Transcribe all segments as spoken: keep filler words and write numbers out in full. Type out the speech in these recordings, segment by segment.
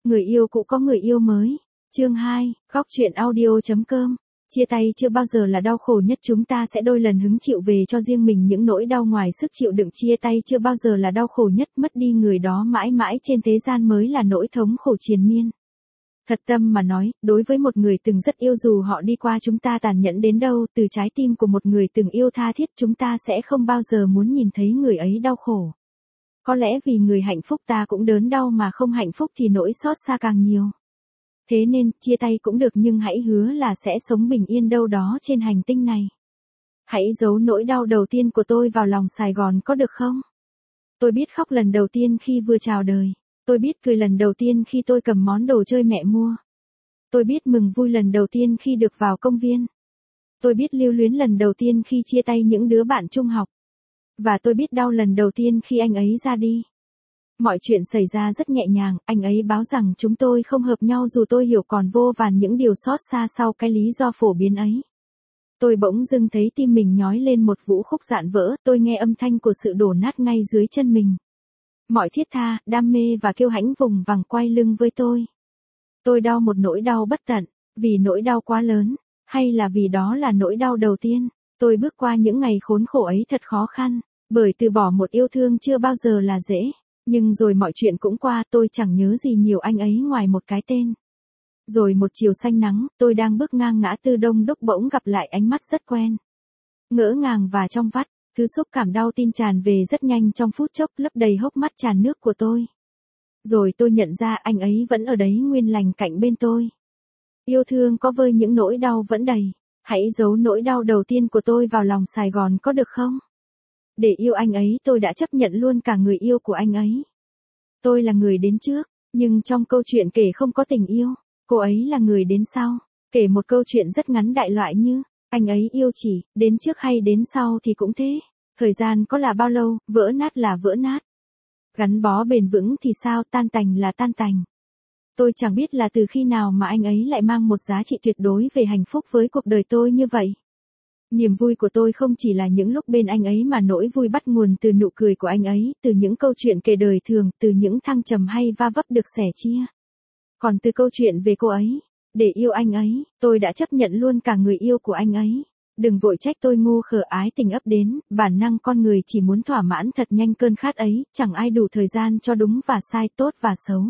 Người yêu cũ có người yêu mới. Chương hai, góc truyện audio.com. Chia tay chưa bao giờ là đau khổ nhất, chúng ta sẽ đôi lần hứng chịu về cho riêng mình những nỗi đau ngoài sức chịu đựng. Chia tay chưa bao giờ là đau khổ nhất, mất đi người đó mãi mãi trên thế gian mới là nỗi thống khổ triền miên. Thật tâm mà nói, đối với một người từng rất yêu, dù họ đi qua chúng ta tàn nhẫn đến đâu, từ trái tim của một người từng yêu tha thiết, chúng ta sẽ không bao giờ muốn nhìn thấy người ấy đau khổ. Có lẽ vì người hạnh phúc ta cũng đớn đau, mà không hạnh phúc thì nỗi xót xa càng nhiều. Thế nên, chia tay cũng được, nhưng hãy hứa là sẽ sống bình yên đâu đó trên hành tinh này. Hãy giấu nỗi đau đầu tiên của tôi vào lòng Sài Gòn có được không? Tôi biết khóc lần đầu tiên khi vừa chào đời. Tôi biết cười lần đầu tiên khi tôi cầm món đồ chơi mẹ mua. Tôi biết mừng vui lần đầu tiên khi được vào công viên. Tôi biết lưu luyến lần đầu tiên khi chia tay những đứa bạn trung học. Và tôi biết đau lần đầu tiên khi anh ấy ra đi. Mọi chuyện xảy ra rất nhẹ nhàng, anh ấy báo rằng chúng tôi không hợp nhau, dù tôi hiểu còn vô vàn những điều xót xa sau cái lý do phổ biến ấy. Tôi bỗng dưng thấy tim mình nhói lên một vũ khúc dạn vỡ, tôi nghe âm thanh của sự đổ nát ngay dưới chân mình. Mọi thiết tha, đam mê và kiêu hãnh vùng vằng quay lưng với tôi. Tôi đau một nỗi đau bất tận, vì nỗi đau quá lớn, hay là vì đó là nỗi đau đầu tiên. Tôi bước qua những ngày khốn khổ ấy thật khó khăn, bởi từ bỏ một yêu thương chưa bao giờ là dễ. Nhưng rồi mọi chuyện cũng qua, tôi chẳng nhớ gì nhiều anh ấy ngoài một cái tên. Rồi một chiều xanh nắng, tôi đang bước ngang ngã tư Đông Đúc bỗng gặp lại ánh mắt rất quen. Ngỡ ngàng và trong vắt, thứ xúc cảm đau tin tràn về rất nhanh, trong phút chốc lấp đầy hốc mắt tràn nước của tôi. Rồi tôi nhận ra anh ấy vẫn ở đấy nguyên lành cạnh bên tôi. Yêu thương có vơi những nỗi đau vẫn đầy. Hãy giấu nỗi đau đầu tiên của tôi vào lòng Sài Gòn có được không? Để yêu anh ấy, tôi đã chấp nhận luôn cả người yêu của anh ấy. Tôi là người đến trước, nhưng trong câu chuyện kể không có tình yêu. Cô ấy là người đến sau, kể một câu chuyện rất ngắn, đại loại như anh ấy yêu chỉ đến trước hay đến sau thì cũng thế. Thời gian có là bao lâu, vỡ nát là vỡ nát. Gắn bó bền vững thì sao, tan tành là tan tành. Tôi chẳng biết là từ khi nào mà anh ấy lại mang một giá trị tuyệt đối về hạnh phúc với cuộc đời tôi như vậy. Niềm vui của tôi không chỉ là những lúc bên anh ấy, mà nỗi vui bắt nguồn từ nụ cười của anh ấy, từ những câu chuyện kể đời thường, từ những thăng trầm hay va vấp được sẻ chia. Còn từ câu chuyện về cô ấy, để yêu anh ấy, tôi đã chấp nhận luôn cả người yêu của anh ấy. Đừng vội trách tôi ngu khờ, ái tình ấp đến, bản năng con người chỉ muốn thỏa mãn thật nhanh cơn khát ấy, chẳng ai đủ thời gian cho đúng và sai, tốt và xấu.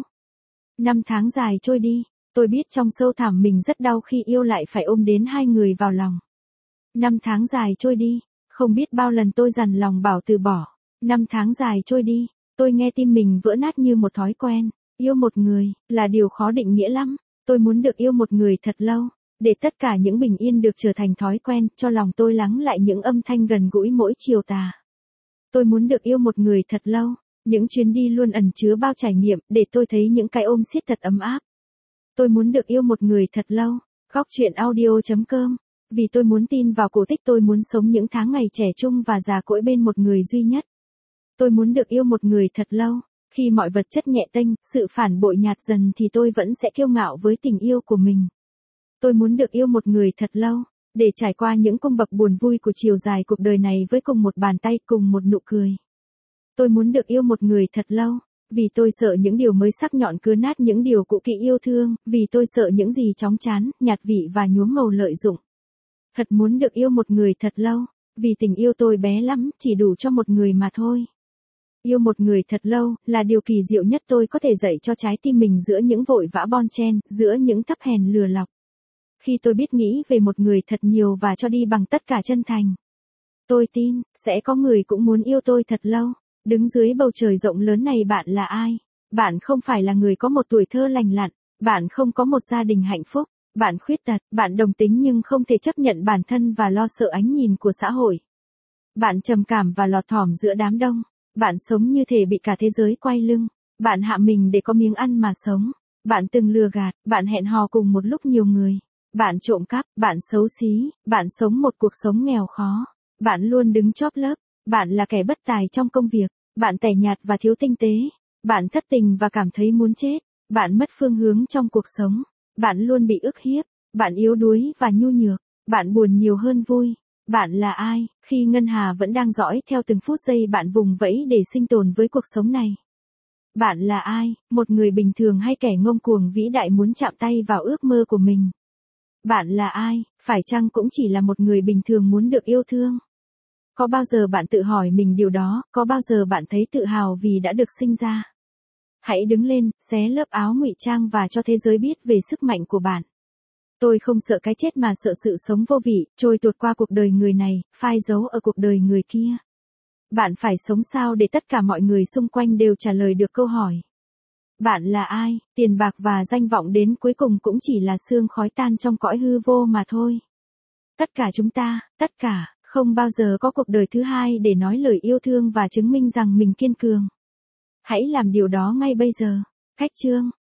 Năm tháng dài trôi đi, tôi biết trong sâu thẳm mình rất đau khi yêu lại phải ôm đến hai người vào lòng. Năm tháng dài trôi đi, không biết bao lần tôi dằn lòng bảo từ bỏ. Năm tháng dài trôi đi, tôi nghe tim mình vỡ nát như một thói quen. Yêu một người, là điều khó định nghĩa lắm. Tôi muốn được yêu một người thật lâu, để tất cả những bình yên được trở thành thói quen, cho lòng tôi lắng lại những âm thanh gần gũi mỗi chiều tà. Tôi muốn được yêu một người thật lâu, những chuyến đi luôn ẩn chứa bao trải nghiệm, để tôi thấy những cái ôm siết thật ấm áp. Tôi muốn được yêu một người thật lâu. Góc truyện audio.com. Vì tôi muốn tin vào cổ tích, tôi muốn sống những tháng ngày trẻ trung và già cỗi bên một người duy nhất. Tôi muốn được yêu một người thật lâu. Khi mọi vật chất nhẹ tênh, sự phản bội nhạt dần thì tôi vẫn sẽ kiêu ngạo với tình yêu của mình. Tôi muốn được yêu một người thật lâu, để trải qua những cung bậc buồn vui của chiều dài cuộc đời này với cùng một bàn tay, cùng một nụ cười. Tôi muốn được yêu một người thật lâu, vì tôi sợ những điều mới sắc nhọn cứa nát những điều cũ kỹ yêu thương, vì tôi sợ những gì chóng chán, nhạt vị và nhuốm màu lợi dụng. Thật muốn được yêu một người thật lâu, vì tình yêu tôi bé lắm, chỉ đủ cho một người mà thôi. Yêu một người thật lâu, là điều kỳ diệu nhất tôi có thể dạy cho trái tim mình giữa những vội vã bon chen, giữa những thấp hèn lừa lọc. Khi tôi biết nghĩ về một người thật nhiều và cho đi bằng tất cả chân thành. Tôi tin, sẽ có người cũng muốn yêu tôi thật lâu. Đứng dưới bầu trời rộng lớn này, bạn là ai? Bạn không phải là người có một tuổi thơ lành lặn. Bạn không có một gia đình hạnh phúc. Bạn khuyết tật, bạn đồng tính nhưng không thể chấp nhận bản thân và lo sợ ánh nhìn của xã hội. Bạn trầm cảm và lọt thỏm giữa đám đông. Bạn sống như thể bị cả thế giới quay lưng. Bạn hạ mình để có miếng ăn mà sống. Bạn từng lừa gạt, bạn hẹn hò cùng một lúc nhiều người. Bạn trộm cắp, bạn xấu xí, bạn sống một cuộc sống nghèo khó. Bạn luôn đứng chóp lớp. Bạn là kẻ bất tài trong công việc. Bạn tẻ nhạt và thiếu tinh tế. Bạn thất tình và cảm thấy muốn chết. Bạn mất phương hướng trong cuộc sống. Bạn luôn bị ức hiếp. Bạn yếu đuối và nhu nhược. Bạn buồn nhiều hơn vui. Bạn là ai, khi ngân hà vẫn đang dõi theo từng phút giây bạn vùng vẫy để sinh tồn với cuộc sống này? Bạn là ai, một người bình thường hay kẻ ngông cuồng vĩ đại muốn chạm tay vào ước mơ của mình? Bạn là ai, phải chăng cũng chỉ là một người bình thường muốn được yêu thương? Có bao giờ bạn tự hỏi mình điều đó, có bao giờ bạn thấy tự hào vì đã được sinh ra? Hãy đứng lên, xé lớp áo ngụy trang và cho thế giới biết về sức mạnh của bạn. Tôi không sợ cái chết mà sợ sự sống vô vị, trôi tuột qua cuộc đời người này, phai dấu ở cuộc đời người kia. Bạn phải sống sao để tất cả mọi người xung quanh đều trả lời được câu hỏi. Bạn là ai, tiền bạc và danh vọng đến cuối cùng cũng chỉ là sương khói tan trong cõi hư vô mà thôi. Tất cả chúng ta, tất cả, không bao giờ có cuộc đời thứ hai để nói lời yêu thương và chứng minh rằng mình kiên cường. Hãy làm điều đó ngay bây giờ. Cách chương